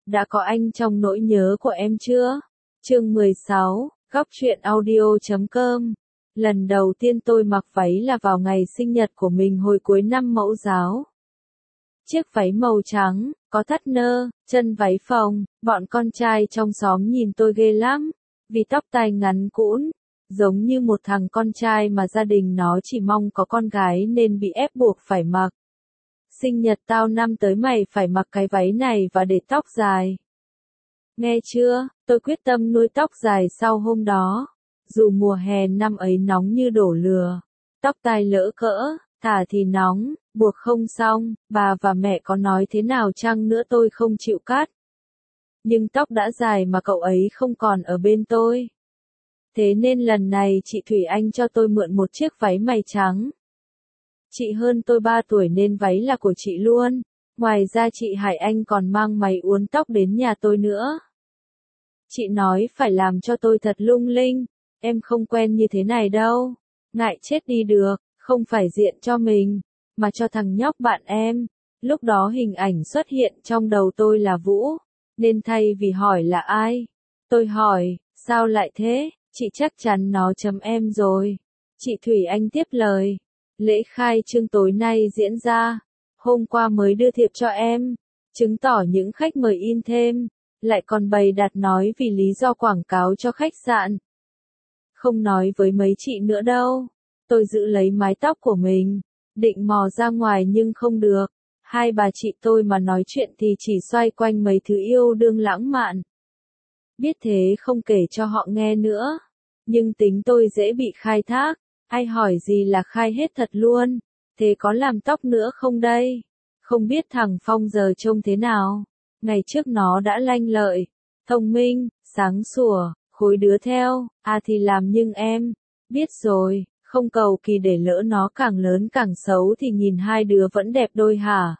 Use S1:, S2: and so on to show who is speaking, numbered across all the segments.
S1: đã có anh trong nỗi nhớ của em chưa? Chương 16, Góc truyện audio.com. Lần đầu tiên tôi mặc váy là vào ngày sinh nhật của mình hồi cuối năm mẫu giáo. Chiếc váy màu trắng, có thắt nơ, chân váy phồng, bọn con trai trong xóm nhìn tôi ghê lắm, vì tóc tai ngắn cũn, giống như một thằng con trai mà gia đình nó chỉ mong có con gái nên bị ép buộc phải mặc. Sinh nhật tao năm tới mày phải mặc cái váy này và để tóc dài. Nghe chưa, tôi quyết tâm nuôi tóc dài sau hôm đó. Dù mùa hè năm ấy nóng như đổ lửa, tóc tai lỡ cỡ, thả thì nóng, buộc không xong, bà và mẹ có nói thế nào chăng nữa tôi không chịu cắt. Nhưng tóc đã dài mà cậu ấy không còn ở bên tôi. Thế nên lần này chị Thủy Anh cho tôi mượn một chiếc váy mày trắng. Chị hơn tôi 3 tuổi nên váy là của chị luôn. Ngoài ra chị Hải Anh còn mang máy uốn tóc đến nhà tôi nữa. Chị nói phải làm cho tôi thật lung linh. Em không quen như thế này đâu. Ngại chết đi được, không phải diện cho mình, mà cho thằng nhóc bạn em. Lúc đó hình ảnh xuất hiện trong đầu tôi là Vũ. Nên thay vì hỏi là ai, tôi hỏi, sao lại thế? Chị chắc chắn nó chấm em rồi. Chị Thủy Anh tiếp lời. Lễ khai trương tối nay diễn ra. Hôm qua mới đưa thiệp cho em. Chứng tỏ những khách mời in thêm. Lại còn bày đặt nói vì lý do quảng cáo cho khách sạn. Không nói với mấy chị nữa đâu. Tôi giữ lấy mái tóc của mình. Định mò ra ngoài nhưng không được. Hai bà chị tôi mà nói chuyện thì chỉ xoay quanh mấy thứ yêu đương lãng mạn. Biết thế không kể cho họ nghe nữa. Nhưng tính tôi dễ bị khai thác. Ai hỏi gì là khai hết thật luôn. Thế có làm tóc nữa không đây? Không biết thằng Phong giờ trông thế nào? Ngày trước nó đã lanh lợi, thông minh, sáng sủa, khối đứa theo. À thì làm nhưng em. Biết rồi, không cầu kỳ để lỡ nó càng lớn càng xấu thì nhìn hai đứa vẫn đẹp đôi hả?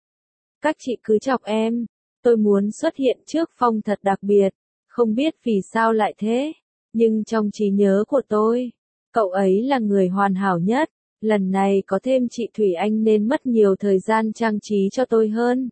S1: Các chị cứ chọc em. Tôi muốn xuất hiện trước Phong thật đặc biệt. Không biết vì sao lại thế. Nhưng trong trí nhớ của tôi, cậu ấy là người hoàn hảo nhất. Lần này có thêm chị Thủy Anh nên mất nhiều thời gian trang trí cho tôi hơn.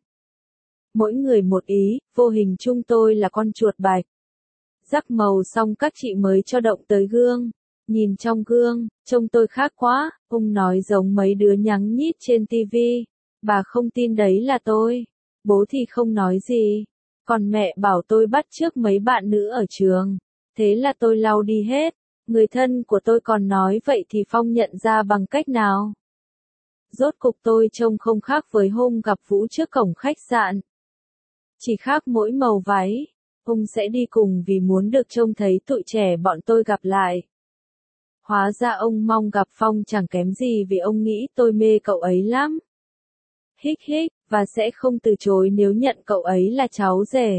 S1: Mỗi người một ý, vô hình chung tôi là con chuột bạch. Rắc màu xong các chị mới cho động tới gương. Nhìn trong gương, trông tôi khác quá, ông nói giống mấy đứa nhắng nhít trên tivi. Bà không tin đấy là tôi. Bố thì không nói gì. Còn mẹ bảo tôi bắt chước mấy bạn nữ ở trường. Thế là tôi lau đi hết. Người thân của tôi còn nói vậy thì Phong nhận ra bằng cách nào? Rốt cục tôi trông không khác với hôm gặp Vũ trước cổng khách sạn. Chỉ khác mỗi màu váy. Ông sẽ đi cùng vì muốn được trông thấy tụi trẻ bọn tôi gặp lại. Hóa ra ông mong gặp Phong chẳng kém gì vì ông nghĩ tôi mê cậu ấy lắm. Hích hích, và sẽ không từ chối nếu nhận cậu ấy là cháu rể.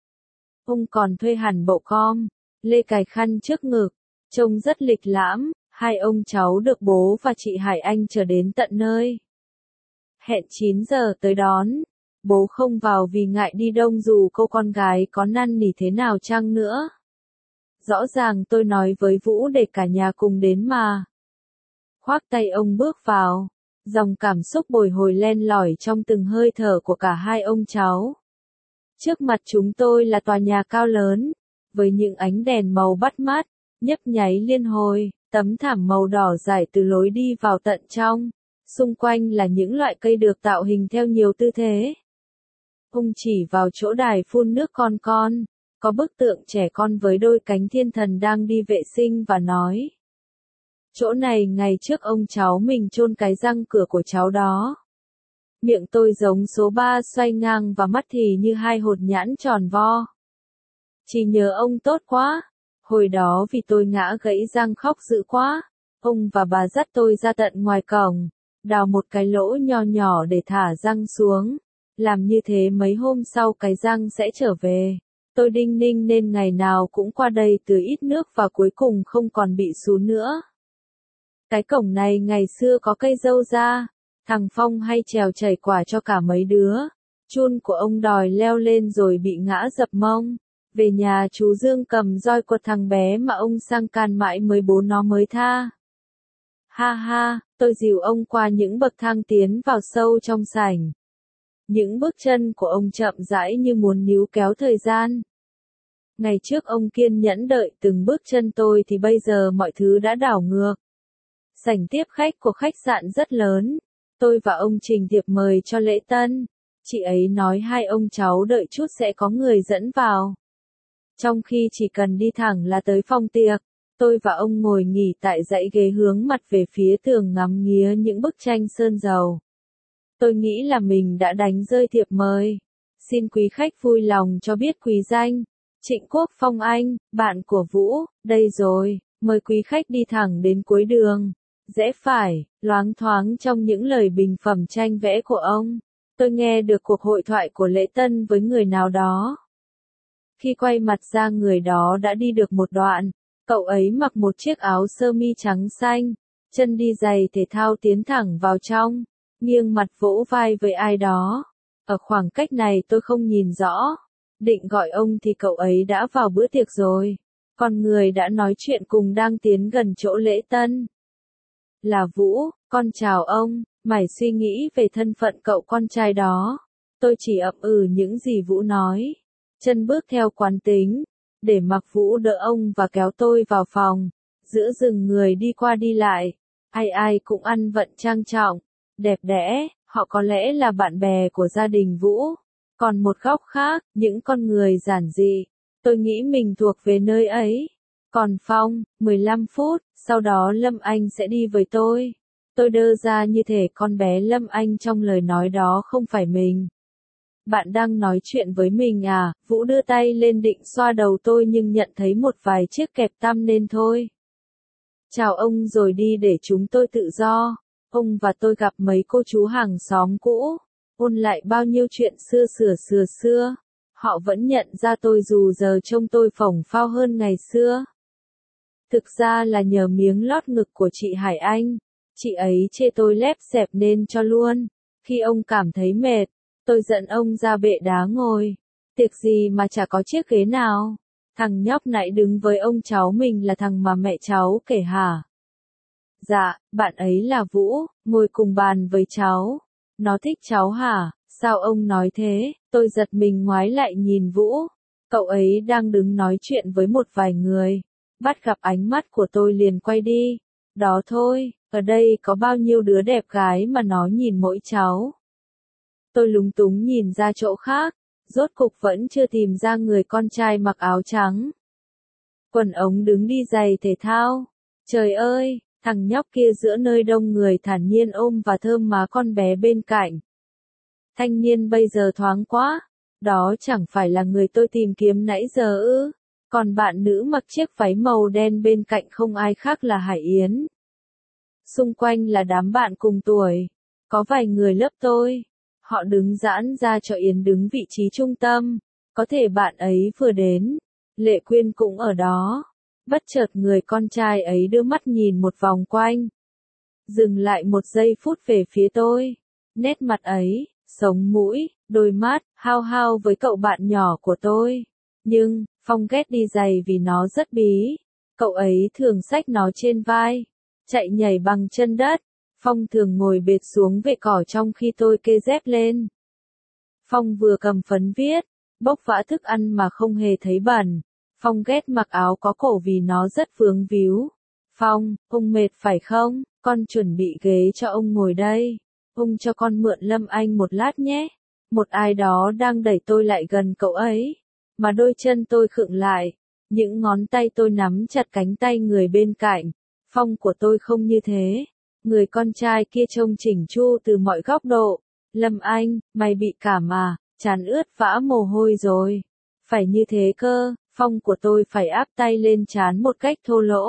S1: Ông còn thuê hẳn bộ com, lê cài khăn trước ngực, trông rất lịch lãm. Hai ông cháu được bố và chị Hải Anh chờ đến tận nơi. Hẹn 9 giờ tới đón. Bố không vào vì ngại đi đông dù cô con gái có năn nỉ thế nào chăng nữa. Rõ ràng tôi nói với Vũ để cả nhà cùng đến mà. Khoác tay ông bước vào. Dòng cảm xúc bồi hồi len lỏi trong từng hơi thở của cả hai ông cháu. Trước mặt chúng tôi là tòa nhà cao lớn, với những ánh đèn màu bắt mắt, nhấp nháy liên hồi, tấm thảm màu đỏ rải từ lối đi vào tận trong. Xung quanh là những loại cây được tạo hình theo nhiều tư thế. Ông chỉ vào chỗ đài phun nước con, có bức tượng trẻ con với đôi cánh thiên thần đang đi vệ sinh và nói. Chỗ này ngày trước ông cháu mình chôn cái răng cửa của cháu đó. Miệng tôi giống số 3 xoay ngang và mắt thì như hai hột nhãn tròn vo. Chỉ nhớ ông tốt quá. Hồi đó vì tôi ngã gãy răng khóc dữ quá. Ông và bà dắt tôi ra tận ngoài cổng, đào một cái lỗ nho nhỏ để thả răng xuống. Làm như thế mấy hôm sau cái răng sẽ trở về. Tôi đinh ninh nên ngày nào cũng qua đây tưới ít nước và cuối cùng không còn bị sún nữa. Cái cổng này ngày xưa có cây dâu ra. Thằng Phong hay trèo chảy quả cho cả mấy đứa. Chun của ông đòi leo lên rồi bị ngã dập mông. Về nhà chú Dương cầm roi quật thằng bé mà ông sang can mãi mới bố nó mới tha. Ha ha, tôi dìu ông qua những bậc thang tiến vào sâu trong sảnh. Những bước chân của ông chậm rãi như muốn níu kéo thời gian. Ngày trước ông kiên nhẫn đợi từng bước chân tôi thì bây giờ mọi thứ đã đảo ngược. Sảnh tiếp khách của khách sạn rất lớn. Tôi và ông trình thiệp mời cho lễ tân. Chị ấy nói hai ông cháu đợi chút sẽ có người dẫn vào. Trong khi chỉ cần đi thẳng là tới phòng tiệc, tôi và ông ngồi nghỉ tại dãy ghế hướng mặt về phía tường ngắm nghía những bức tranh sơn dầu. Tôi nghĩ là mình đã đánh rơi thiệp mời. Xin quý khách vui lòng cho biết quý danh. Trịnh Quốc Phong Anh, bạn của Vũ, đây rồi, mời quý khách đi thẳng đến cuối đường. Rẽ phải, loáng thoáng trong những lời bình phẩm tranh vẽ của ông. Tôi nghe được cuộc hội thoại của lễ tân với người nào đó. Khi quay mặt ra người đó đã đi được một đoạn, cậu ấy mặc một chiếc áo sơ mi trắng xanh, chân đi giày thể thao tiến thẳng vào trong, nghiêng mặt vỗ vai với ai đó. Ở khoảng cách này tôi không nhìn rõ, định gọi ông thì cậu ấy đã vào bữa tiệc rồi, còn người đã nói chuyện cùng đang tiến gần chỗ lễ tân. Là Vũ, con chào ông, mải suy nghĩ về thân phận cậu con trai đó. Tôi chỉ ậm ừ những gì Vũ nói. Chân bước theo quán tính, để mặc Vũ đỡ ông và kéo tôi vào phòng. Giữa rừng người đi qua đi lại, ai ai cũng ăn vận trang trọng, đẹp đẽ, họ có lẽ là bạn bè của gia đình Vũ. Còn một góc khác, những con người giản dị, tôi nghĩ mình thuộc về nơi ấy. Còn Phong, 15 phút, sau đó Lâm Anh sẽ đi với tôi. Tôi đơ ra như thể con bé Lâm Anh trong lời nói đó không phải mình. Bạn đang nói chuyện với mình à? Vũ đưa tay lên định xoa đầu tôi nhưng nhận thấy một vài chiếc kẹp tăm nên thôi. Chào ông rồi đi để chúng tôi tự do. Ông và tôi gặp mấy cô chú hàng xóm cũ, ôn lại bao nhiêu chuyện xưa. Họ vẫn nhận ra tôi dù giờ trông tôi phồng phao hơn ngày xưa. Thực ra là nhờ miếng lót ngực của chị Hải Anh. Chị ấy chê tôi lép xẹp nên cho luôn. Khi ông cảm thấy mệt, tôi dẫn ông ra bệ đá ngồi. Tiệc gì mà chả có chiếc ghế nào. Thằng nhóc nãy đứng với ông cháu mình là thằng mà mẹ cháu kể hả? Dạ, bạn ấy là Vũ, ngồi cùng bàn với cháu. Nó thích cháu hả? Sao ông nói thế? Tôi giật mình ngoái lại nhìn Vũ. Cậu ấy đang đứng nói chuyện với một vài người. Bắt gặp ánh mắt của tôi liền quay đi. Đó thôi, ở đây có bao nhiêu đứa đẹp gái mà nó nhìn mỗi cháu. Tôi lúng túng nhìn ra chỗ khác, rốt cục vẫn chưa tìm ra người con trai mặc áo trắng. Quần ống đứng đi giày thể thao. Trời ơi, thằng nhóc kia giữa nơi đông người thản nhiên ôm và thơm má con bé bên cạnh. Thanh niên bây giờ thoáng quá, đó chẳng phải là người tôi tìm kiếm nãy giờ ư. Còn bạn nữ mặc chiếc váy màu đen bên cạnh không ai khác là Hải Yến. Xung quanh là đám bạn cùng tuổi, có vài người lớp tôi. Họ đứng giãn ra cho Yến đứng vị trí trung tâm, có thể bạn ấy vừa đến. Lệ Quyên cũng ở đó. Bất chợt người con trai ấy đưa mắt nhìn một vòng quanh. Dừng lại một giây phút về phía tôi. Nét mặt ấy, sống mũi, đôi mắt, hao hao với cậu bạn nhỏ của tôi. Nhưng, Phong ghét đi giày vì nó rất bí. Cậu ấy thường xách nó trên vai, chạy nhảy bằng chân đất. Phong thường ngồi bệt xuống vệ cỏ trong khi tôi kê dép lên. Phong vừa cầm phấn viết, bốc vã thức ăn mà không hề thấy bẩn. Phong ghét mặc áo có cổ vì nó rất vướng víu. Phong, ông mệt phải không? Con chuẩn bị ghế cho ông ngồi đây. Ông cho con mượn Lâm Anh một lát nhé. Một ai đó đang đẩy tôi lại gần cậu ấy. Mà đôi chân tôi khựng lại. Những ngón tay tôi nắm chặt cánh tay người bên cạnh. Phong của tôi không như thế. Người con trai kia trông chỉnh chu từ mọi góc độ. Lâm Anh, mày bị cảm à? Trán ướt vã mồ hôi rồi. Phải như thế cơ. Phong của tôi phải áp tay lên trán một cách thô lỗ.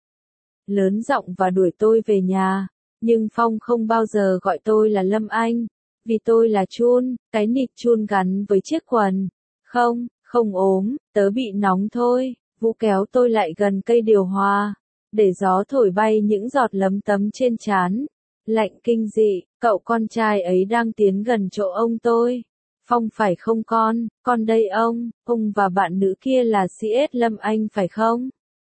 S1: Lớn giọng và đuổi tôi về nhà. Nhưng Phong không bao giờ gọi tôi là Lâm Anh. Vì tôi là chun, cái nịt chun gắn với chiếc quần. Không ốm, tớ bị nóng thôi. Vũ kéo tôi lại gần cây điều hòa, để gió thổi bay những giọt lấm tấm trên trán. Lạnh kinh dị, cậu con trai ấy đang tiến gần chỗ ông tôi. Phong phải không con đây ông và bạn nữ kia là CS Lâm Anh phải không?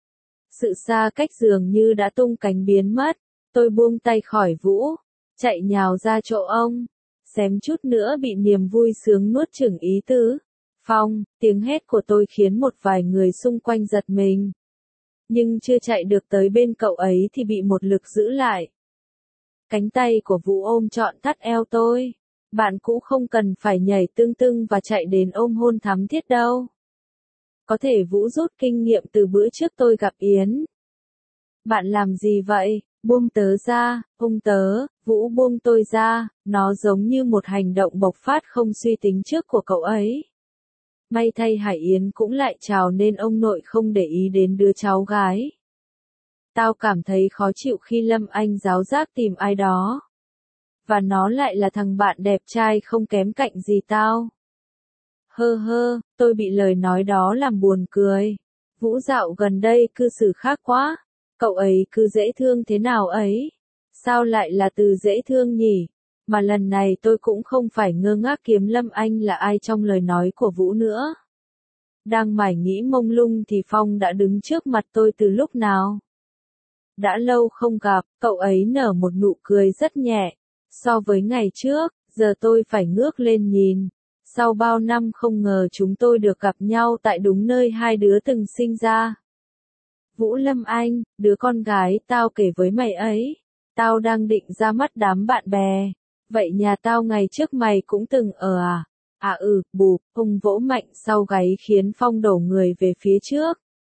S1: Sự xa cách dường như đã tung cánh biến mất. Tôi buông tay khỏi Vũ, chạy nhào ra chỗ ông. xém chút nữa bị niềm vui sướng nuốt chửng ý tứ. Phong, tiếng hét của tôi khiến một vài người xung quanh giật mình. Nhưng chưa chạy được tới bên cậu ấy thì bị một lực giữ lại. Cánh tay của Vũ ôm trọn thắt eo tôi. Bạn cũng không cần phải nhảy tưng tưng và chạy đến ôm hôn thắm thiết đâu. Có thể Vũ rút kinh nghiệm từ bữa trước tôi gặp Yến. Bạn làm gì vậy? Buông tớ ra, tớ, Vũ buông tôi ra, nó giống như một hành động bộc phát không suy tính trước của cậu ấy. May thay Hải Yến cũng lại chào nên ông nội không để ý đến đứa cháu gái. Tao cảm thấy khó chịu khi Lâm Anh giáo giác tìm ai đó. Và nó lại là thằng bạn đẹp trai không kém cạnh gì tao. Tôi bị lời nói đó làm buồn cười. Vũ dạo gần đây cư xử khác quá. Cậu ấy cứ dễ thương thế nào ấy? Sao lại là từ dễ thương nhỉ? Mà lần này tôi cũng không phải ngơ ngác kiếm Lâm Anh là ai trong lời nói của Vũ nữa. Đang mải nghĩ mông lung thì Phong đã đứng trước mặt tôi từ lúc nào? Đã lâu không gặp, cậu ấy nở một nụ cười rất nhẹ. So với ngày trước, giờ tôi phải ngước lên nhìn. Sau bao năm không ngờ chúng tôi được gặp nhau tại đúng nơi hai đứa từng sinh ra. Vũ Lâm Anh, đứa con gái tao kể với mày ấy. Tao đang định ra mắt đám bạn bè. Vậy nhà tao ngày trước mày cũng từng ở à? Bụp, ông vỗ mạnh sau gáy khiến Phong đổ người về phía trước.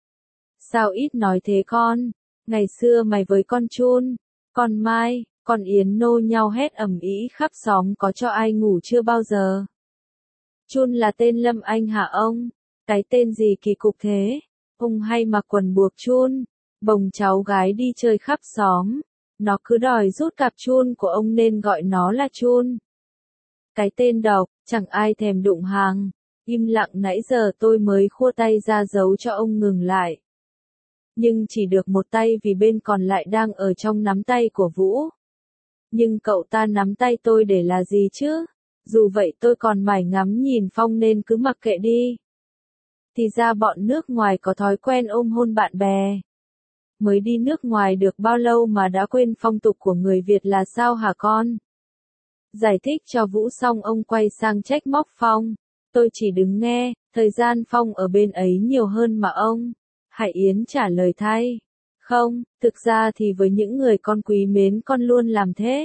S1: Sao ít nói thế con? Ngày xưa mày với con Chun, con Mai, con Yến nô nhau hét ầm ĩ khắp xóm có cho ai ngủ chưa bao giờ. Chun là tên Lâm Anh hả ông? Cái tên gì kỳ cục thế? Ông hay mặc quần buộc Chun, bồng cháu gái đi chơi khắp xóm. Nó cứ đòi rút cặp Chun của ông nên gọi nó là Chun. Cái tên độc, chẳng ai thèm đụng hàng. Im lặng nãy giờ tôi mới khua tay ra dấu cho ông ngừng lại. Nhưng chỉ được một tay vì bên còn lại đang ở trong nắm tay của Vũ. Nhưng cậu ta nắm tay tôi để là gì chứ? Dù vậy tôi còn mải ngắm nhìn Phong nên cứ mặc kệ đi. Thì ra bọn nước ngoài có thói quen ôm hôn bạn bè. Mới đi nước ngoài được bao lâu mà đã quên phong tục của người Việt là sao hả con? Giải thích cho Vũ xong ông quay sang trách móc Phong. Tôi chỉ đứng nghe, thời gian Phong ở bên ấy nhiều hơn mà ông. Hải Yến trả lời thay. Không, thực ra thì với những người con quý mến con luôn làm thế.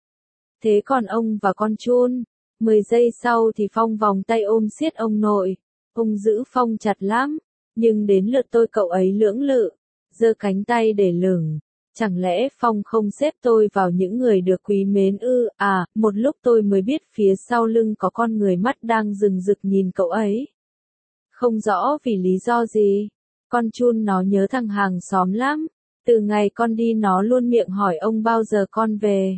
S1: Thế còn ông và con Chun, 10 giây sau thì Phong vòng tay ôm siết ông nội. Ông giữ Phong chặt lắm, nhưng đến lượt tôi cậu ấy lưỡng lự, giơ cánh tay để lửng. Chẳng lẽ Phong không xếp tôi vào những người được quý mến ư? Một lúc tôi mới biết phía sau lưng có con người mắt đang rừng rực nhìn cậu ấy. Không rõ vì lý do gì. Con Chun nó nhớ thằng hàng xóm lắm. Từ ngày con đi nó luôn miệng hỏi ông bao giờ con về.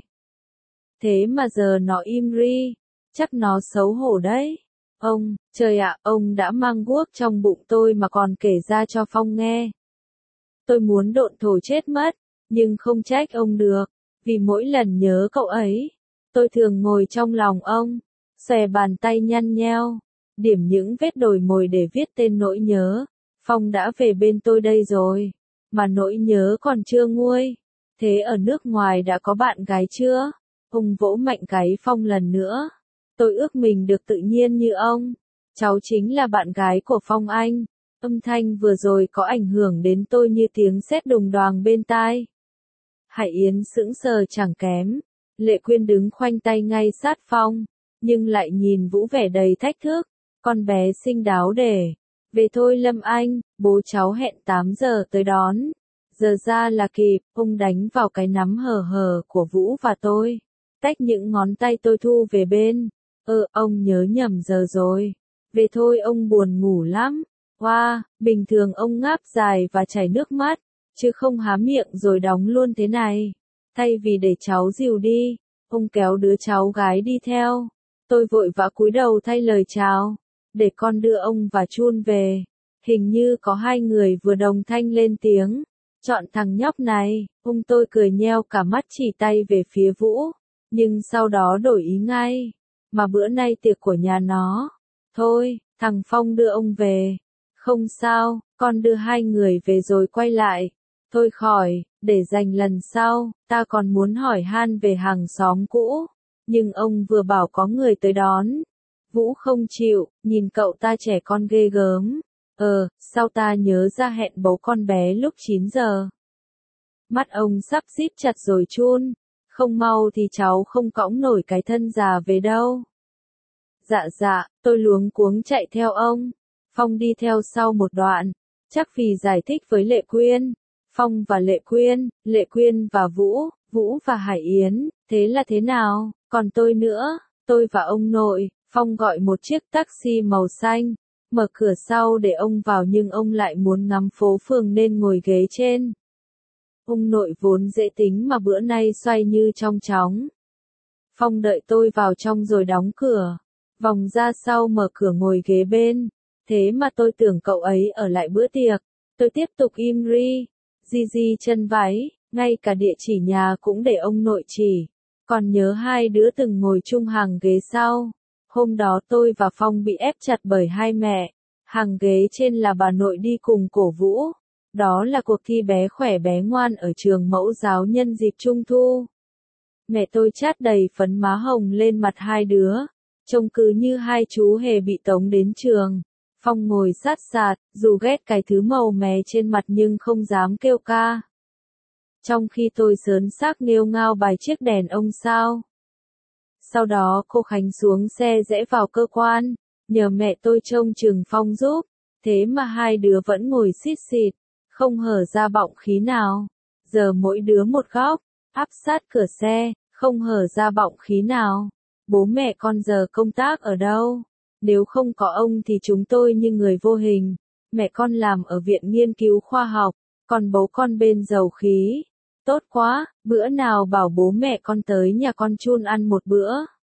S1: Thế mà giờ nó im ri. Chắc nó xấu hổ đấy. Ông, trời ạ, ông đã mang guốc trong bụng tôi mà còn kể ra cho Phong nghe. Tôi muốn độn thổ chết mất, nhưng không trách ông được, vì mỗi lần nhớ cậu ấy, tôi thường ngồi trong lòng ông, xòe bàn tay nhăn nheo, điểm những vết đồi mồi để viết tên nỗi nhớ. Phong đã về bên tôi đây rồi, mà nỗi nhớ còn chưa nguôi. Thế ở nước ngoài đã có bạn gái chưa? Ông vỗ mạnh gáy Phong lần nữa. Tôi ước mình được tự nhiên như ông. Cháu chính là bạn gái của Phong anh. Âm thanh vừa rồi có ảnh hưởng đến tôi như tiếng sét đùng đoàng bên tai. Hải Yến sững sờ chẳng kém. Lệ Quyên đứng khoanh tay ngay sát Phong, nhưng lại nhìn Vũ vẻ đầy thách thức. Con bé xinh đáo để. Về thôi Lâm Anh, bố cháu hẹn 8 giờ tới đón. Giờ ra là kịp, ông đánh vào cái nắm hờ hờ của Vũ và tôi. Tách những ngón tay tôi thu về bên. Ông nhớ nhầm giờ rồi. Về thôi ông buồn ngủ lắm. Bình thường ông ngáp dài và chảy nước mắt, chứ không há miệng rồi đóng luôn thế này. Thay vì để cháu dìu đi, ông kéo đứa cháu gái đi theo. Tôi vội vã cúi đầu thay lời chào, để con đưa ông và Chun về. Hình như có hai người vừa đồng thanh lên tiếng. Chọn thằng nhóc này, tôi cười nheo cả mắt chỉ tay về phía Vũ, nhưng sau đó đổi ý ngay. Mà bữa nay tiệc của nhà nó. Thôi, thằng Phong đưa ông về. Không sao, con đưa hai người về rồi quay lại. Thôi khỏi, để dành lần sau, ta còn muốn hỏi han về hàng xóm cũ. Nhưng ông vừa bảo có người tới đón. Vũ không chịu, nhìn cậu ta trẻ con ghê gớm. Sao ta nhớ ra hẹn bấu con bé lúc 9 giờ. Mắt ông sắp díp chặt rồi chun. Không mau thì cháu không cõng nổi cái thân già về đâu. Dạ, tôi luống cuống chạy theo ông. Phong đi theo sau một đoạn. Chắc vì giải thích với Lệ Quyên. Phong và Lệ Quyên và Vũ và Hải Yến, thế là thế nào, còn tôi nữa, tôi và ông nội. Phong gọi một chiếc taxi màu xanh, mở cửa sau để ông vào nhưng ông lại muốn ngắm phố phường nên ngồi ghế trên. Ông nội vốn dễ tính mà bữa nay xoay như trong chóng. Phong đợi tôi vào trong rồi đóng cửa, vòng ra sau mở cửa ngồi ghế bên. Thế mà tôi tưởng cậu ấy ở lại bữa tiệc. Tôi tiếp tục im ri, di chân váy, ngay cả địa chỉ nhà cũng để ông nội chỉ. Còn nhớ hai đứa từng ngồi chung hàng ghế sau. Hôm đó tôi và Phong bị ép chặt bởi hai mẹ. Hàng ghế trên là bà nội đi cùng cổ vũ. Đó là cuộc thi bé khỏe bé ngoan ở trường mẫu giáo nhân dịp Trung thu. Mẹ tôi chát đầy phấn má hồng lên mặt hai đứa. Trông cứ như hai chú hề bị tống đến trường. Phong ngồi sát sạt, dù ghét cái thứ màu mè trên mặt nhưng không dám kêu ca. Trong khi tôi sớn xác nghêu ngao bài chiếc đèn ông sao. Sau đó cô Khánh xuống xe rẽ vào cơ quan, nhờ mẹ tôi trông chừng Phong giúp. Thế mà hai đứa vẫn ngồi xít xịt, không hở ra bọng khí nào. Giờ mỗi đứa một góc, áp sát cửa xe, không hở ra bọng khí nào. Bố mẹ con giờ công tác ở đâu? Nếu không có ông thì chúng tôi như người vô hình. Mẹ con làm ở Viện Nghiên cứu Khoa học, còn bố con bên dầu khí. Tốt quá, bữa nào bảo bố mẹ con tới nhà con chun ăn một bữa.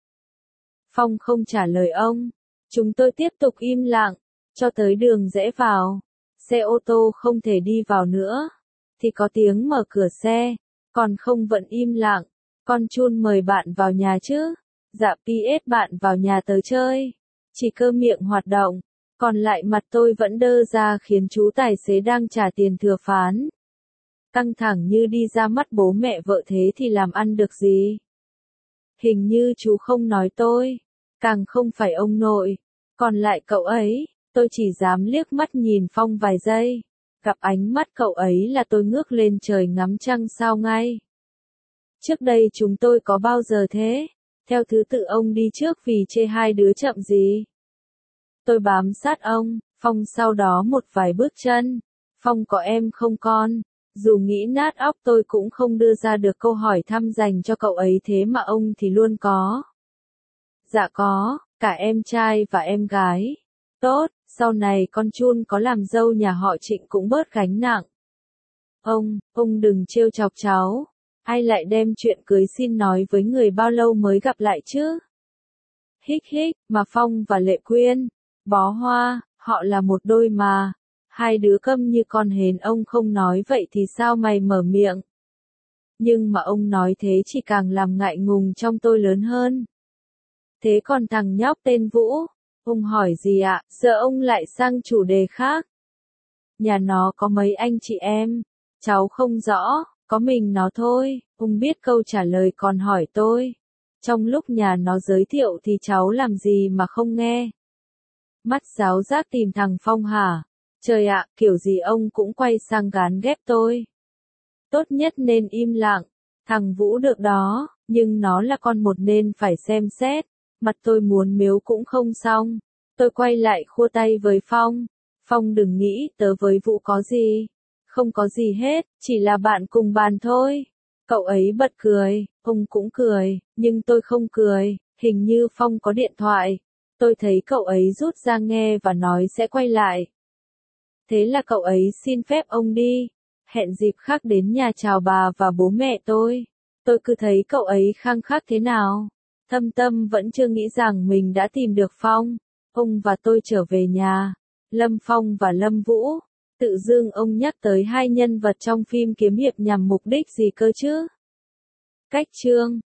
S1: Phong không trả lời ông. Chúng tôi tiếp tục im lặng, cho tới đường rẽ vào. Xe ô tô không thể đi vào nữa. Thì có tiếng mở cửa xe, còn không vẫn im lặng. Con chun mời bạn vào nhà chứ? Dạ PS bạn vào nhà tới chơi. Chỉ cơ miệng hoạt động, còn lại mặt tôi vẫn đơ ra khiến chú tài xế đang trả tiền thừa phán. Căng thẳng như đi ra mắt bố mẹ vợ thế thì làm ăn được gì? Hình như chú không nói tôi, càng không phải ông nội. Còn lại cậu ấy, tôi chỉ dám liếc mắt nhìn Phong vài giây. Gặp ánh mắt cậu ấy là tôi ngước lên trời ngắm trăng sao ngay. Trước đây chúng tôi có bao giờ thế? Theo thứ tự ông đi trước vì chê hai đứa chậm gì. Tôi bám sát ông, Phong sau đó một vài bước chân. Phong có em không con? Dù nghĩ nát óc tôi cũng không đưa ra được câu hỏi thăm dành cho cậu ấy thế mà ông thì luôn có. Dạ có, cả em trai và em gái. Tốt, sau này con chun có làm dâu nhà họ Trịnh cũng bớt gánh nặng. Ông đừng trêu chọc cháu. Ai lại đem chuyện cưới xin nói với người bao lâu mới gặp lại chứ? Hích, mà Phong và Lệ Quyên, bó hoa, họ là một đôi mà. Hai đứa câm như con hến ông không nói vậy thì sao mày mở miệng? Nhưng mà ông nói thế chỉ càng làm ngại ngùng trong tôi lớn hơn. Thế còn thằng nhóc tên Vũ, ông hỏi gì ạ? Giờ ông lại sang chủ đề khác. Nhà nó có mấy anh chị em? Cháu không rõ, có mình nó thôi. Ông biết câu trả lời còn hỏi tôi. Trong lúc nhà nó giới thiệu thì cháu làm gì mà không nghe? Mắt giáo giác tìm thằng Phong hả? Trời ạ, kiểu gì ông cũng quay sang gán ghép tôi. Tốt nhất nên im lặng. Thằng Vũ được đó, nhưng nó là con một nên phải xem xét. Mặt tôi muốn miếu cũng không xong. Tôi quay lại khua tay với Phong. Phong đừng nghĩ tớ với Vũ có gì. Không có gì hết, chỉ là bạn cùng bàn thôi. Cậu ấy bật cười, ông cũng cười, nhưng tôi không cười. Hình như Phong có điện thoại. Tôi thấy cậu ấy rút ra nghe và nói sẽ quay lại. Thế là cậu ấy xin phép ông đi. Hẹn dịp khác đến nhà chào bà và bố mẹ tôi. Tôi cứ thấy cậu ấy khăng khắc thế nào. Thâm tâm vẫn chưa nghĩ rằng mình đã tìm được Phong. Ông và tôi trở về nhà. Lâm Phong và Lâm Vũ. Tự dưng ông nhắc tới hai nhân vật trong phim kiếm hiệp nhằm mục đích gì cơ chứ? Cách chương